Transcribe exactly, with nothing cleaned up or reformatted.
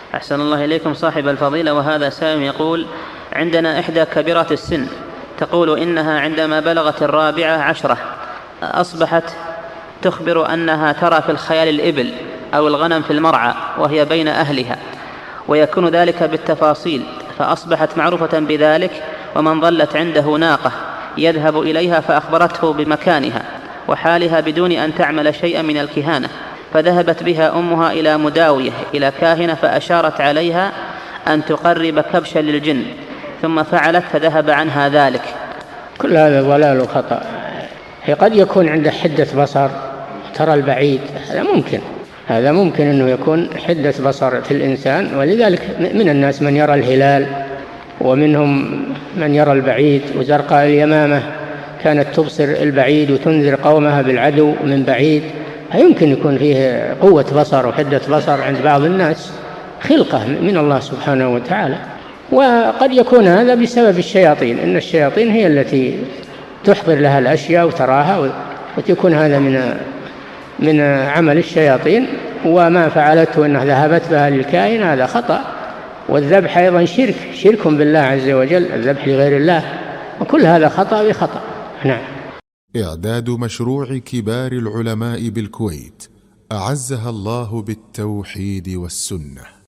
أحسن الله إليكم صاحب الفضيلة. وهذا سائل يقول: عندنا إحدى كبيرات السن تقول إنها عندما بلغت الرابعة عشرة أصبحت تخبر أنها ترى في الخيال الإبل أو الغنم في المرعى وهي بين أهلها، ويكون ذلك بالتفاصيل، فأصبحت معروفة بذلك، ومن ظلت عنده ناقة يذهب إليها فأخبرته بمكانها وحالها بدون أن تعمل شيئا من الكهانة، فذهبت بها أمها إلى مداوية إلى كاهنة فأشارت عليها أن تقرب كبشا للجن، ثم فعلت فذهب عنها ذلك. كل هذا ضلال وخطأ. هي قد يكون عنده حدة بصر ترى البعيد، هذا ممكن، هذا ممكن أنه يكون حدة بصر في الإنسان، ولذلك من الناس من يرى الهلال ومنهم من يرى البعيد. وزرقاء اليمامة كانت تبصر البعيد وتنذر قومها بالعدو من بعيد. يمكن يكون فيه قوة بصر وحدة بصر عند بعض الناس، خلقة من الله سبحانه وتعالى. وقد يكون هذا بسبب الشياطين، إن الشياطين هي التي تحضر لها الأشياء وتراها، وتكون هذا من من عمل الشياطين. وما فعلته أنها ذهبت بها للكائن هذا خطأ. والذبح أيضا شرك، شرك بالله عز وجل، الذبح لغير الله، وكل هذا خطأ بخطأ. نعم. إعداد مشروع كبار العلماء بالكويت أعزها الله بالتوحيد والسنة.